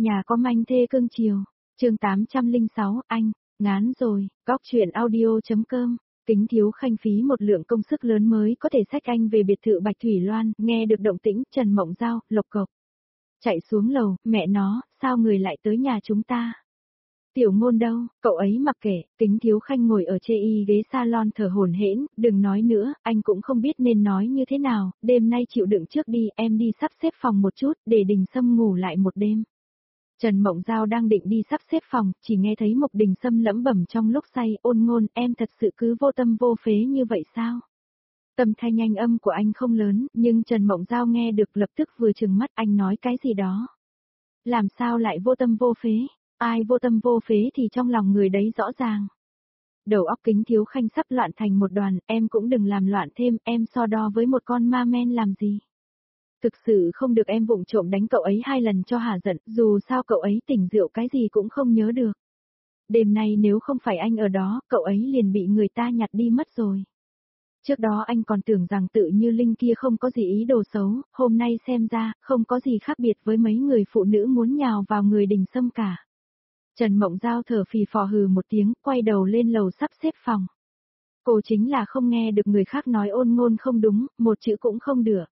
Nhà có manh thê cưng chiều. Chương 806, anh, ngán rồi, góc chuyện audio.com. Kính Thiếu Khanh phí một lượng công sức lớn mới có thể xách anh về biệt thự Bạch Thủy Loan, nghe được động tĩnh, Trần Mộng Giao, lộc cộc. Chạy xuống lầu, mẹ nó, sao người lại tới nhà chúng ta? Tiểu Ngôn đâu, cậu ấy mặc kệ. Kính Thiếu Khanh ngồi ở chê y ghế salon thở hổn hển, đừng nói nữa, anh cũng không biết nên nói như thế nào, đêm nay chịu đựng trước đi, em đi sắp xếp phòng một chút, để Đình Sâm ngủ lại một đêm. Trần Mộng Giao đang định đi sắp xếp phòng, chỉ nghe thấy Mục Đình Sâm lẩm bẩm trong lúc say, Ôn Ngôn, em thật sự cứ vô tâm vô phế như vậy sao? Tâm thanh anh âm của anh không lớn, nhưng Trần Mộng Giao nghe được lập tức vừa trừng mắt, anh nói cái gì đó. Làm sao lại vô tâm vô phế? Ai vô tâm vô phế thì trong lòng người đấy rõ ràng. Đầu óc Kính Thiếu Khanh sắp loạn thành một đoàn, em cũng đừng làm loạn thêm, em so đo với một con ma men làm gì. Thực sự không được em vụng trộm đánh cậu ấy 2 lần cho hả giận, dù sao cậu ấy tỉnh rượu cái gì cũng không nhớ được. Đêm nay nếu không phải anh ở đó, cậu ấy liền bị người ta nhặt đi mất rồi. Trước đó anh còn tưởng rằng Tự Như Linh kia không có gì ý đồ xấu, hôm nay xem ra, không có gì khác biệt với mấy người phụ nữ muốn nhào vào người Đình Sâm cả. Trần Mộng Giao thở phì phò hừ một tiếng, quay đầu lên lầu sắp xếp phòng. Cô chính là không nghe được người khác nói Ôn Ngôn không đúng, một chữ cũng không được.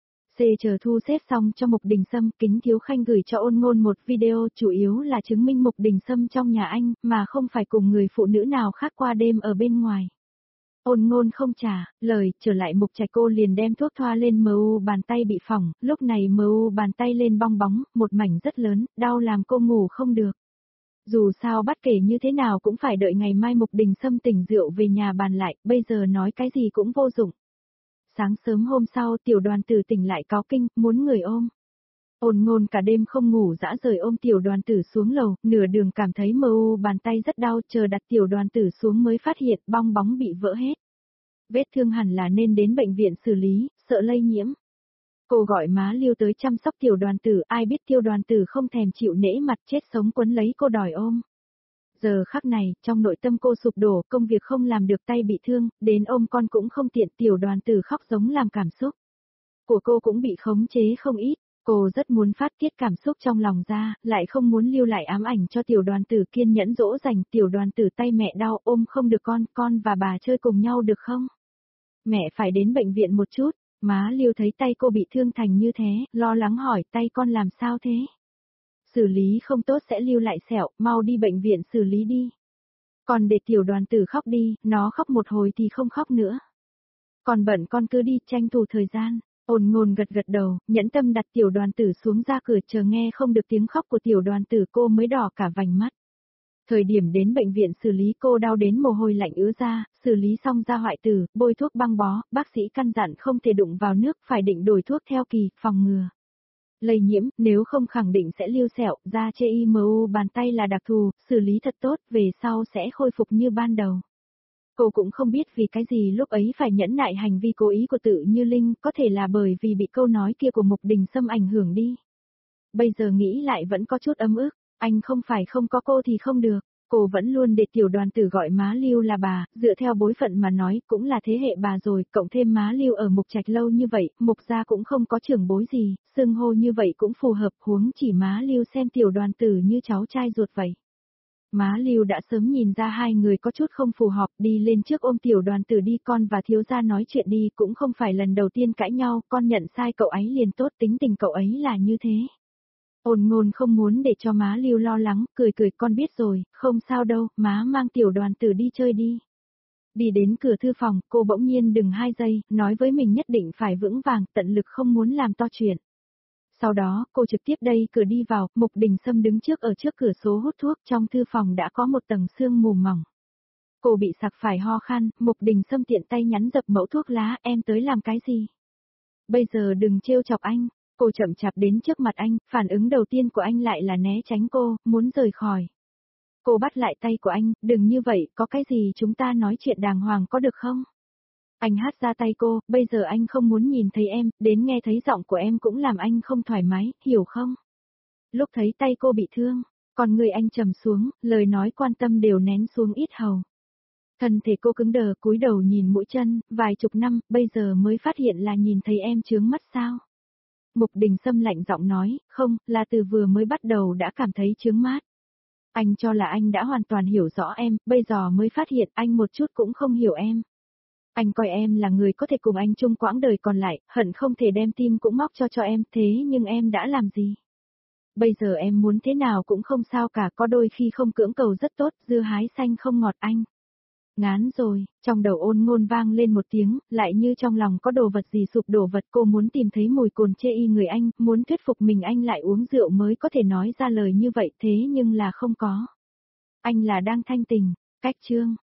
Chờ thu xếp xong cho Mục Đình Sâm, Kính Thiếu Khanh gửi cho Ôn Ngôn một video chủ yếu là chứng minh Mục Đình Sâm trong nhà anh, mà không phải cùng người phụ nữ nào khác qua đêm ở bên ngoài. Ôn Ngôn không trả lời, trở lại Mục Trạch cô liền đem thuốc thoa lên MU bàn tay bị phỏng, lúc này MU bàn tay lên bong bóng, một mảnh rất lớn, đau làm cô ngủ không được. Dù sao bất kể như thế nào cũng phải đợi ngày mai Mục Đình Sâm tỉnh rượu về nhà bàn lại, bây giờ nói cái gì cũng vô dụng. Sáng sớm hôm sau Tiểu Đoàn Tử tỉnh lại cáu kinh, muốn người ôm. Ôn Ngôn cả đêm không ngủ dã rời ôm Tiểu Đoàn Tử xuống lầu, nửa đường cảm thấy MU bàn tay rất đau, chờ đặt Tiểu Đoàn Tử xuống mới phát hiện bong bóng bị vỡ hết. Vết thương hẳn là nên đến bệnh viện xử lý, sợ lây nhiễm. Cô gọi má Liêu tới chăm sóc Tiểu Đoàn Tử, ai biết Tiểu Đoàn Tử không thèm chịu nể mặt chết sống quấn lấy cô đòi ôm. Giờ khắc này, trong nội tâm cô sụp đổ, công việc không làm được tay bị thương, đến ôm con cũng không tiện, Tiểu Đoàn Tử khóc giống làm cảm xúc của cô cũng bị khống chế không ít, cô rất muốn phát tiết cảm xúc trong lòng ra, lại không muốn lưu lại ám ảnh cho Tiểu Đoàn Tử kiên nhẫn dỗ dành, Tiểu Đoàn Tử tay mẹ đau ôm không được con và bà chơi cùng nhau được không? Mẹ phải đến bệnh viện một chút, má Liêu thấy tay cô bị thương thành như thế, lo lắng hỏi tay con làm sao thế? Xử lý không tốt sẽ lưu lại sẹo, mau đi bệnh viện xử lý đi. Còn để Tiểu Đoàn Tử khóc đi, nó khóc một hồi thì không khóc nữa. Còn bận con cứ đi tranh thủ thời gian. Ôn Ngôn gật gật đầu, nhẫn tâm đặt Tiểu Đoàn Tử xuống ra cửa chờ nghe không được tiếng khóc của Tiểu Đoàn Tử cô mới đỏ cả vành mắt. Thời điểm đến bệnh viện xử lý cô đau đến mồ hôi lạnh ứa ra, xử lý xong ra hoại tử, bôi thuốc băng bó, bác sĩ căn dặn không thể đụng vào nước, phải định đổi thuốc theo kỳ, phòng ngừa lây nhiễm, nếu không khẳng định sẽ lưu sẹo, da chê IMU bàn tay là đặc thù, xử lý thật tốt, về sau sẽ khôi phục như ban đầu. Cô cũng không biết vì cái gì lúc ấy phải nhẫn nại hành vi cố ý của Tự Như Linh, có thể là bởi vì bị câu nói kia của Mục Đình Sâm ảnh hưởng đi. Bây giờ nghĩ lại vẫn có chút ấm ức, anh không phải không có cô thì không được. Cô vẫn luôn để Tiểu Đoàn Tử gọi má Liêu là bà, dựa theo bối phận mà nói cũng là thế hệ bà rồi, cộng thêm má Liêu ở Mục Trạch lâu như vậy, Mục gia cũng không có trưởng bối gì, xưng hô như vậy cũng phù hợp, huống chỉ má Liêu xem Tiểu Đoàn Tử như cháu trai ruột vậy. Má Liêu đã sớm nhìn ra hai người có chút không phù hợp, đi lên trước ôm Tiểu Đoàn Tử đi, con và thiếu gia nói chuyện đi, cũng không phải lần đầu tiên cãi nhau, con nhận sai cậu ấy liền tốt, tính tình cậu ấy là như thế. Ôn Ngôn không muốn để cho má Liêu lo lắng, cười con biết rồi, không sao đâu, má mang Tiểu Đoàn Tử đi chơi đi. Đi đến cửa thư phòng, cô bỗng nhiên dừng 2 giây, nói với mình nhất định phải vững vàng, tận lực không muốn làm to chuyện. Sau đó, cô trực tiếp đẩy cửa đi vào, Mục Đình Sâm đứng trước ở trước cửa sổ hút thuốc, trong thư phòng đã có một tầng sương mù mỏng. Cô bị sặc phải ho khan, Mục Đình Sâm tiện tay nhắn dập mẫu thuốc lá, em tới làm cái gì? Bây giờ đừng trêu chọc anh. Cô chậm chạp đến trước mặt anh, phản ứng đầu tiên của anh lại là né tránh cô, muốn rời khỏi. Cô bắt lại tay của anh, đừng như vậy, có cái gì chúng ta nói chuyện đàng hoàng có được không? Anh hất ra tay cô, bây giờ anh không muốn nhìn thấy em, đến nghe thấy giọng của em cũng làm anh không thoải mái, hiểu không? Lúc thấy tay cô bị thương, còn người anh trầm xuống, lời nói quan tâm đều nén xuống ít hầu. Thân thể cô cứng đờ cúi đầu nhìn mũi chân, vài chục năm, bây giờ mới phát hiện là nhìn thấy em chướng mắt sao? Mục Đình Sâm lạnh giọng nói, không, là từ vừa mới bắt đầu đã cảm thấy chướng mắt. Anh cho là anh đã hoàn toàn hiểu rõ em, bây giờ mới phát hiện anh một chút cũng không hiểu em. Anh coi em là người có thể cùng anh chung quãng đời còn lại, hận không thể đem tim cũng móc cho em, thế nhưng em đã làm gì? Bây giờ em muốn thế nào cũng không sao cả, có đôi khi không cưỡng cầu rất tốt, dưa hái xanh không ngọt anh. Ngán rồi, trong đầu Ôn Ngôn vang lên một tiếng, lại như trong lòng có đồ vật gì sụp đổ vật, cô muốn tìm thấy mùi cồn chê y người anh, muốn thuyết phục mình anh lại uống rượu mới có thể nói ra lời như vậy, thế nhưng là không có. Anh là đang thanh tình, cách chương.